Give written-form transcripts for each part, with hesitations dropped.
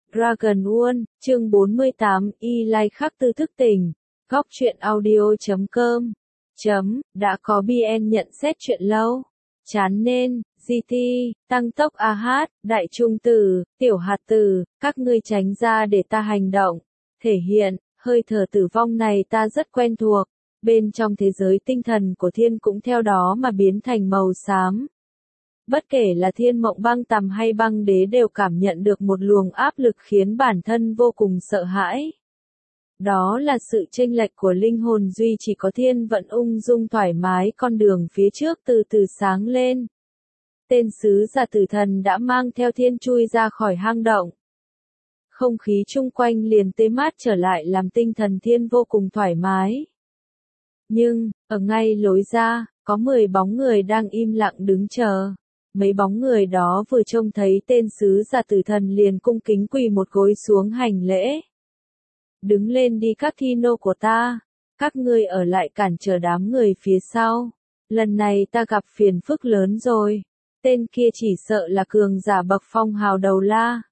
Dragon World, chương 48, Y Lai khắc tư thức tỉnh. Góc truyện audio.com. Đã có BN nhận xét chuyện lâu. Chán nên, GT, tăng tốc AH, đại trung tử, tiểu hạt tử, các ngươi tránh ra để ta hành động. Thể hiện, hơi thở tử vong này ta rất quen thuộc. Bên trong thế giới tinh thần của thiên cũng theo đó mà biến thành màu xám. Bất kể là Thiên Mộng Băng Tầm hay Băng Đế đều cảm nhận được một luồng áp lực khiến bản thân vô cùng sợ hãi. Đó là sự chênh lệch của linh hồn duy chỉ có Thiên vẫn ung dung thoải mái, con đường phía trước từ từ sáng lên. Tên sứ giả tử thần đã mang theo Thiên chui ra khỏi hang động. Không khí chung quanh liền tê mát trở lại làm tinh thần Thiên vô cùng thoải mái. Nhưng, ở ngay lối ra, có 10 bóng người đang im lặng đứng chờ. Mấy bóng người đó vừa trông thấy tên sứ giả tử thần liền cung kính quỳ một gối xuống hành lễ. Đứng lên đi các thi nô của ta, các ngươi ở lại cản trở đám người phía sau. Lần này ta gặp phiền phức lớn rồi, tên kia chỉ sợ là cường giả bậc phong hào đầu la.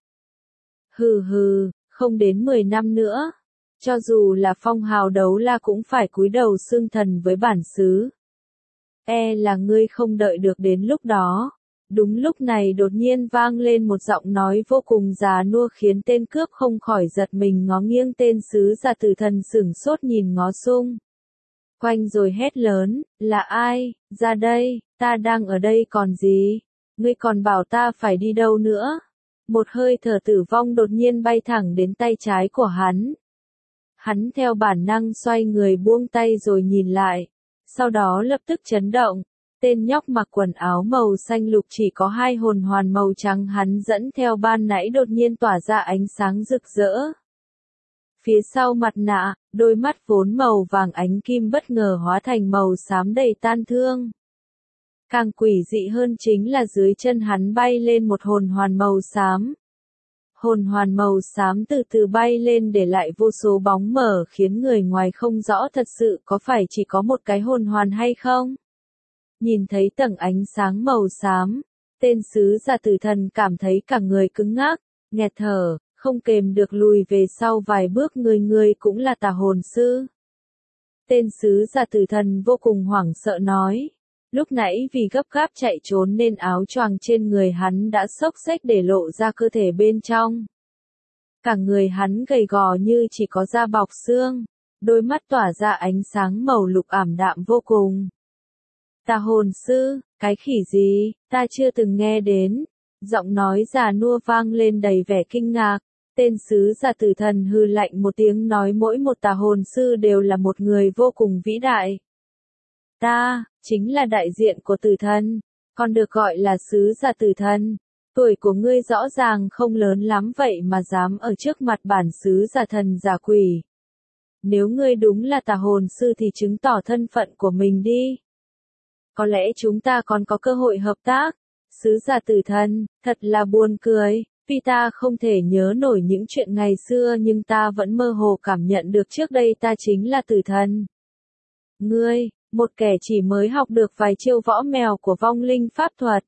Hừ hừ, không đến 10 năm nữa, cho dù là phong hào đấu la cũng phải cúi đầu xưng thần với bản xứ. Là ngươi không đợi được đến lúc đó. Đúng lúc này đột nhiên vang lên một giọng nói vô cùng già nua khiến tên cướp không khỏi giật mình ngó nghiêng, tên sứ giả tử thần sửng sốt nhìn ngó xung quanh rồi hét lớn, là ai, ra đây, ta đang ở đây còn gì, ngươi còn bảo ta phải đi đâu nữa. Một hơi thở tử vong đột nhiên bay thẳng đến tay trái của hắn. Hắn theo bản năng xoay người buông tay rồi nhìn lại, sau đó lập tức chấn động. Tên nhóc mặc quần áo màu xanh lục chỉ có 2 hồn hoàn màu trắng hắn dẫn theo ban nãy đột nhiên tỏa ra ánh sáng rực rỡ. Phía sau mặt nạ, đôi mắt vốn màu vàng ánh kim bất ngờ hóa thành màu xám đầy tan thương. Càng quỷ dị hơn chính là dưới chân hắn bay lên một hồn hoàn màu xám. Hồn hoàn màu xám từ từ bay lên để lại vô số bóng mờ khiến người ngoài không rõ thật sự có phải chỉ có một cái hồn hoàn hay không. Nhìn thấy tầng ánh sáng màu xám, tên sứ giả tử thần cảm thấy cả người cứng ngắc, nghẹt thở, không kềm được lùi về sau vài bước. Người cũng là tà hồn sư. Tên sứ giả tử thần vô cùng hoảng sợ nói. Lúc nãy vì gấp gáp chạy trốn nên áo choàng trên người hắn đã xốc xếch để lộ ra cơ thể bên trong. Cả người hắn gầy gò như chỉ có da bọc xương, đôi mắt tỏa ra ánh sáng màu lục ảm đạm vô cùng. Tà hồn sư, cái khỉ gì, ta chưa từng nghe đến. Giọng nói già nua vang lên đầy vẻ kinh ngạc. Tên sứ giả tử thần hừ lạnh một tiếng nói mỗi một tà hồn sư đều là một người vô cùng vĩ đại. Ta, chính là đại diện của tử thần, còn được gọi là sứ giả tử thần. Tuổi của ngươi rõ ràng không lớn lắm vậy mà dám ở trước mặt bản sứ giả thần giả quỷ. Nếu ngươi đúng là tà hồn sư thì chứng tỏ thân phận của mình đi. Có lẽ chúng ta còn có cơ hội hợp tác. Sứ giả tử thần, thật là buồn cười, vì ta không thể nhớ nổi những chuyện ngày xưa nhưng ta vẫn mơ hồ cảm nhận được trước đây ta chính là tử thần. Ngươi, một kẻ chỉ mới học được vài chiêu võ mèo của vong linh pháp thuật.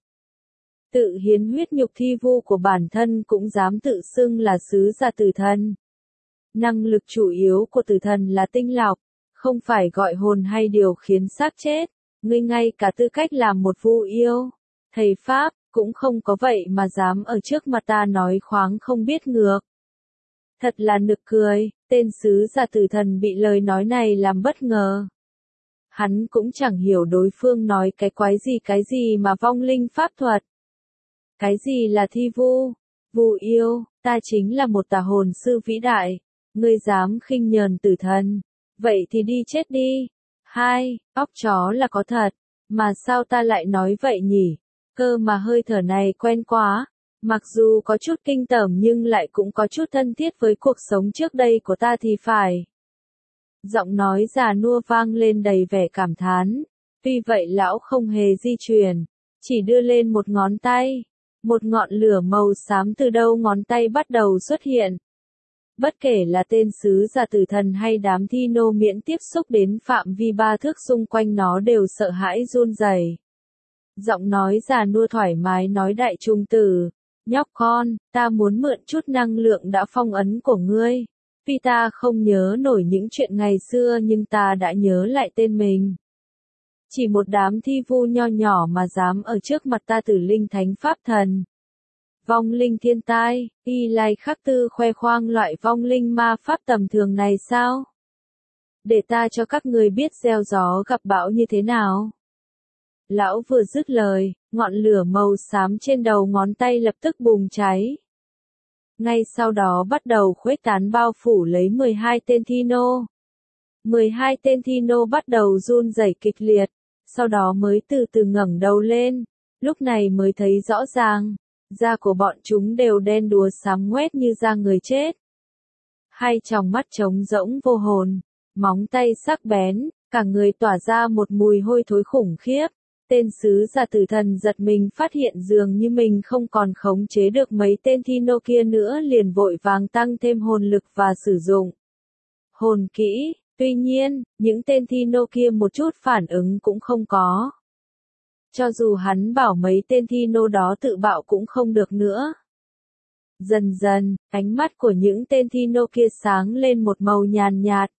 Tự hiến huyết nhục thi vu của bản thân cũng dám tự xưng là sứ giả tử thần. Năng lực chủ yếu của tử thần là tinh lọc, không phải gọi hồn hay điều khiến xác chết. Ngươi ngay cả tư cách làm một vu yêu, thầy Pháp, cũng không có vậy mà dám ở trước mặt ta nói khoáng không biết ngược. Thật là nực cười, tên sứ giả tử thần bị lời nói này làm bất ngờ. Hắn cũng chẳng hiểu đối phương nói cái gì mà vong linh pháp thuật. Cái gì là thi vu, vu yêu, ta chính là một tà hồn sư vĩ đại, ngươi dám khinh nhờn tử thần, vậy thì đi chết đi. Óc chó là có thật, mà sao ta lại nói vậy nhỉ? Cơ mà hơi thở này quen quá, mặc dù có chút kinh tởm nhưng lại cũng có chút thân thiết với cuộc sống trước đây của ta thì phải. Giọng nói già nua vang lên đầy vẻ cảm thán, tuy vậy lão không hề di chuyển, chỉ đưa lên một ngón tay, một ngọn lửa màu xám từ đâu ngón tay bắt đầu xuất hiện. Bất kể là tên sứ giả tử thần hay đám thi nô miễn tiếp xúc đến phạm vi 3 thước xung quanh nó đều sợ hãi run rẩy. Giọng nói già nua thoải mái nói đại trung tử, Nhóc con, ta muốn mượn chút năng lượng đã phong ấn của ngươi. Tuy ta không nhớ nổi những chuyện ngày xưa nhưng ta đã nhớ lại tên mình. Chỉ một đám thi vu nho nhỏ mà dám ở trước mặt ta tử linh thánh pháp thần. Vong linh thiên tai, Y Lai Khắc Tư khoe khoang loại vong linh ma pháp tầm thường này sao? Để ta cho các người biết gieo gió gặp bão như thế nào. Lão vừa dứt lời, ngọn lửa màu xám trên đầu ngón tay lập tức bùng cháy. Ngay sau đó bắt đầu khuếch tán bao phủ lấy 12 tên thi nô. 12 tên thi nô bắt đầu run rẩy kịch liệt, sau đó mới từ từ ngẩng đầu lên, lúc này mới thấy rõ ràng, da của bọn chúng đều đen đúa xám ngoét như da người chết. Hai tròng mắt trống rỗng vô hồn, móng tay sắc bén, cả người tỏa ra một mùi hôi thối khủng khiếp. Tên sứ giả tử thần giật mình phát hiện dường như mình không còn khống chế được mấy tên thi nô kia nữa, liền vội vàng tăng thêm hồn lực và sử dụng hồn kỹ. Tuy nhiên, những tên thi nô kia một chút phản ứng cũng không có. Cho dù hắn bảo mấy tên thi nô đó tự bạo cũng không được nữa. Dần dần, ánh mắt của những tên thi nô kia sáng lên một màu nhàn nhạt.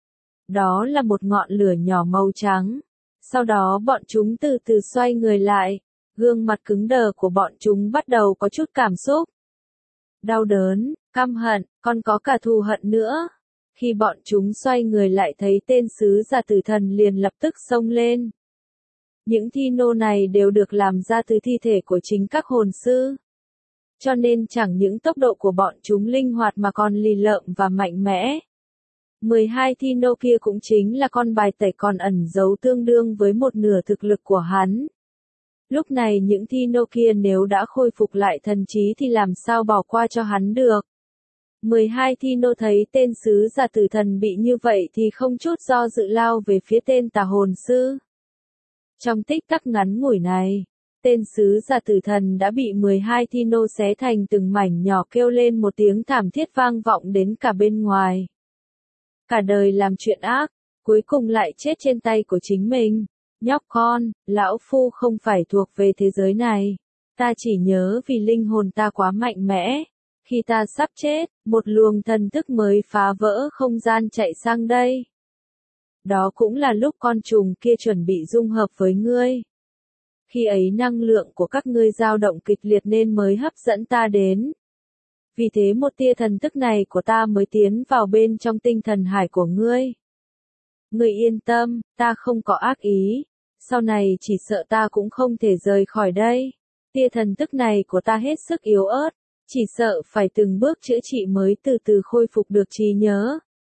Đó là một ngọn lửa nhỏ màu trắng. Sau đó bọn chúng từ từ xoay người lại, gương mặt cứng đờ của bọn chúng bắt đầu có chút cảm xúc. Đau đớn, căm hận, còn có cả thù hận nữa. Khi bọn chúng xoay người lại thấy tên sứ giả tử thần liền lập tức xông lên. Những thi nô này đều được làm ra từ thi thể của chính các hồn sư. Cho nên chẳng những tốc độ của bọn chúng linh hoạt mà còn lì lợm và mạnh mẽ. 12 thi nô kia cũng chính là con bài tẩy còn ẩn giấu tương đương với một nửa thực lực của hắn. Lúc này những thi nô kia nếu đã khôi phục lại thần trí thì làm sao bỏ qua cho hắn được. 12 thi nô thấy tên sứ giả tử thần bị như vậy thì không chút do dự lao về phía tên tà hồn sư. Trong tích tắc ngắn ngủi này, tên sứ giả tử thần đã bị 12 thi nô xé thành từng mảnh nhỏ, kêu lên một tiếng thảm thiết vang vọng đến cả bên ngoài. Cả đời làm chuyện ác, cuối cùng lại chết trên tay của chính mình. Nhóc con, lão phu không phải thuộc về thế giới này. Ta chỉ nhớ vì linh hồn ta quá mạnh mẽ. Khi ta sắp chết, một luồng thần thức mới phá vỡ không gian chạy sang đây. Đó cũng là lúc con trùng kia chuẩn bị dung hợp với ngươi. Khi ấy năng lượng của các ngươi dao động kịch liệt nên mới hấp dẫn ta đến. Vì thế một tia thần thức này của ta mới tiến vào bên trong tinh thần hải của ngươi. Ngươi yên tâm, ta không có ác ý. Sau này chỉ sợ ta cũng không thể rời khỏi đây. Tia thần thức này của ta hết sức yếu ớt. Chỉ sợ phải từng bước chữa trị mới từ từ khôi phục được trí nhớ.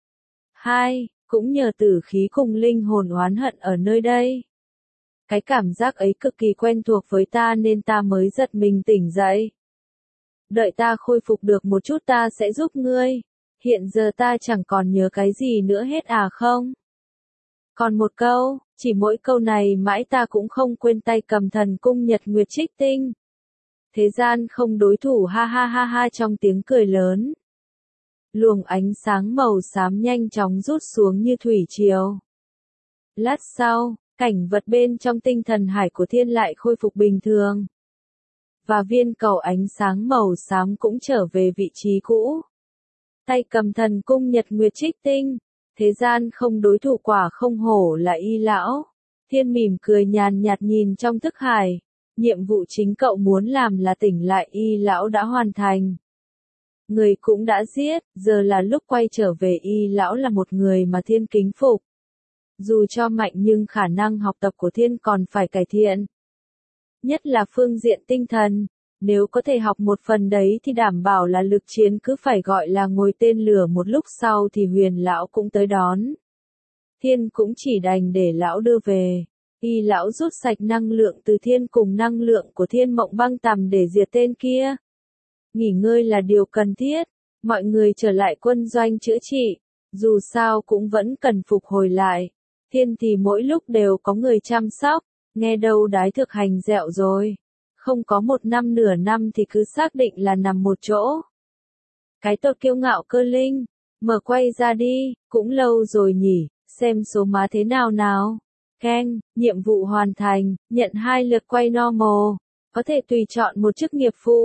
2. Cũng nhờ tử khí cùng linh hồn oán hận ở nơi đây. Cái cảm giác ấy cực kỳ quen thuộc với ta nên ta mới giật mình tỉnh dậy. Đợi ta khôi phục được một chút ta sẽ giúp ngươi. Hiện giờ ta chẳng còn nhớ cái gì nữa hết à không? Còn một câu, chỉ mỗi câu này mãi ta cũng không quên tay cầm thần cung nhật nguyệt trích tinh. Thế gian không đối thủ ha ha ha ha trong tiếng cười lớn. Luồng ánh sáng màu xám nhanh chóng rút xuống như thủy triều. Lát sau, cảnh vật bên trong tinh thần hải của thiên lại khôi phục bình thường. Và viên cầu ánh sáng màu xám cũng trở về vị trí cũ. Tay cầm thần cung nhật nguyệt trích tinh. Thế gian không đối thủ quả không hổ là Y lão. Thiên mỉm cười nhàn nhạt nhìn trong thức hải. Nhiệm vụ chính cậu muốn làm là tỉnh lại Y lão đã hoàn thành. Người cũng đã giết, giờ là lúc quay trở về. Y lão là một người mà thiên kính phục. Dù cho mạnh nhưng khả năng học tập của thiên còn phải cải thiện. Nhất là phương diện tinh thần, nếu có thể học một phần đấy thì đảm bảo là lực chiến cứ phải gọi là ngồi tên lửa một lúc sau thì huyền lão cũng tới đón. Thiên cũng chỉ đành để lão đưa về. Y lão rút sạch năng lượng từ thiên cùng năng lượng của thiên mộng băng tầm để diệt tên kia. Nghỉ ngơi là điều cần thiết, mọi người trở lại quân doanh chữa trị, dù sao cũng vẫn cần phục hồi lại. Thiên thì mỗi lúc đều có người chăm sóc, nghe đâu đái thực hành dẹo rồi. Không có một năm nửa năm thì cứ xác định là nằm một chỗ. Cái tột kiêu ngạo cơ linh, mở quay ra đi, cũng lâu rồi nhỉ, xem số má thế nào nào. Keng, nhiệm vụ hoàn thành, nhận 2 lượt quay normal, có thể tùy chọn một chức nghiệp phụ.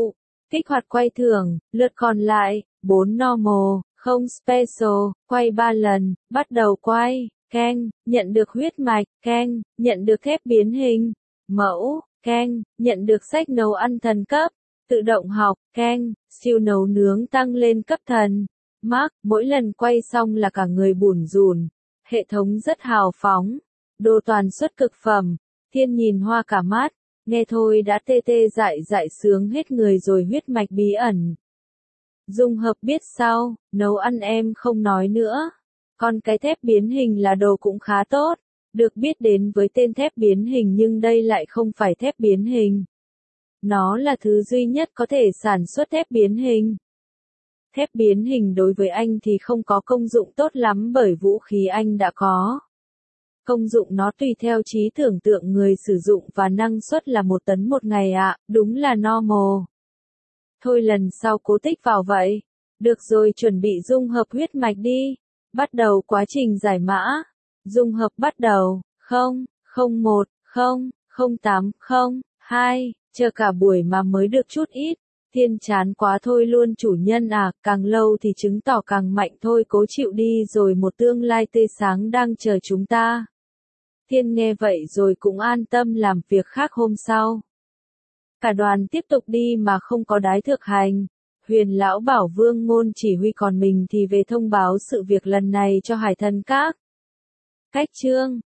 Kích hoạt quay thưởng, lượt còn lại, 4 normal, không special, quay 3 lần, bắt đầu quay, keng, nhận được huyết mạch, keng, nhận được thép biến hình, mẫu, keng, nhận được sách nấu ăn thần cấp, tự động học, keng, siêu nấu nướng tăng lên cấp thần, mark, mỗi lần quay xong là cả người bủn rủn, hệ thống rất hào phóng, đồ toàn xuất cực phẩm, thiên nhìn hoa cả mắt, nghe thôi đã tê tê dại dại sướng hết người rồi huyết mạch bí ẩn. Dung hợp biết sau, nấu ăn em không nói nữa. Còn cái thép biến hình là đồ cũng khá tốt, được biết đến với tên thép biến hình nhưng đây lại không phải thép biến hình. Nó là thứ duy nhất có thể sản xuất thép biến hình. Thép biến hình đối với anh thì không có công dụng tốt lắm bởi vũ khí anh đã có. Công dụng nó tùy theo trí tưởng tượng người sử dụng và năng suất là 1 tấn một ngày ạ, đúng là normal. Thôi lần sau cố tích vào vậy. Được rồi chuẩn bị dung hợp huyết mạch đi. Bắt đầu quá trình giải mã. Dung hợp bắt đầu. 0, 01, 0, 08, 0, 2. Chờ cả buổi mà mới được chút ít. Thiên chán quá thôi luôn chủ nhân à, càng lâu thì chứng tỏ càng mạnh thôi cố chịu đi rồi một tương lai tươi sáng đang chờ chúng ta. Thiên nghe vậy rồi cũng an tâm làm việc khác hôm sau. Cả đoàn tiếp tục đi mà không có Đái Thược Hành. Huyền lão bảo Vương Ngôn chỉ huy còn mình thì về thông báo sự việc lần này cho Hải Thần Các. Cách chương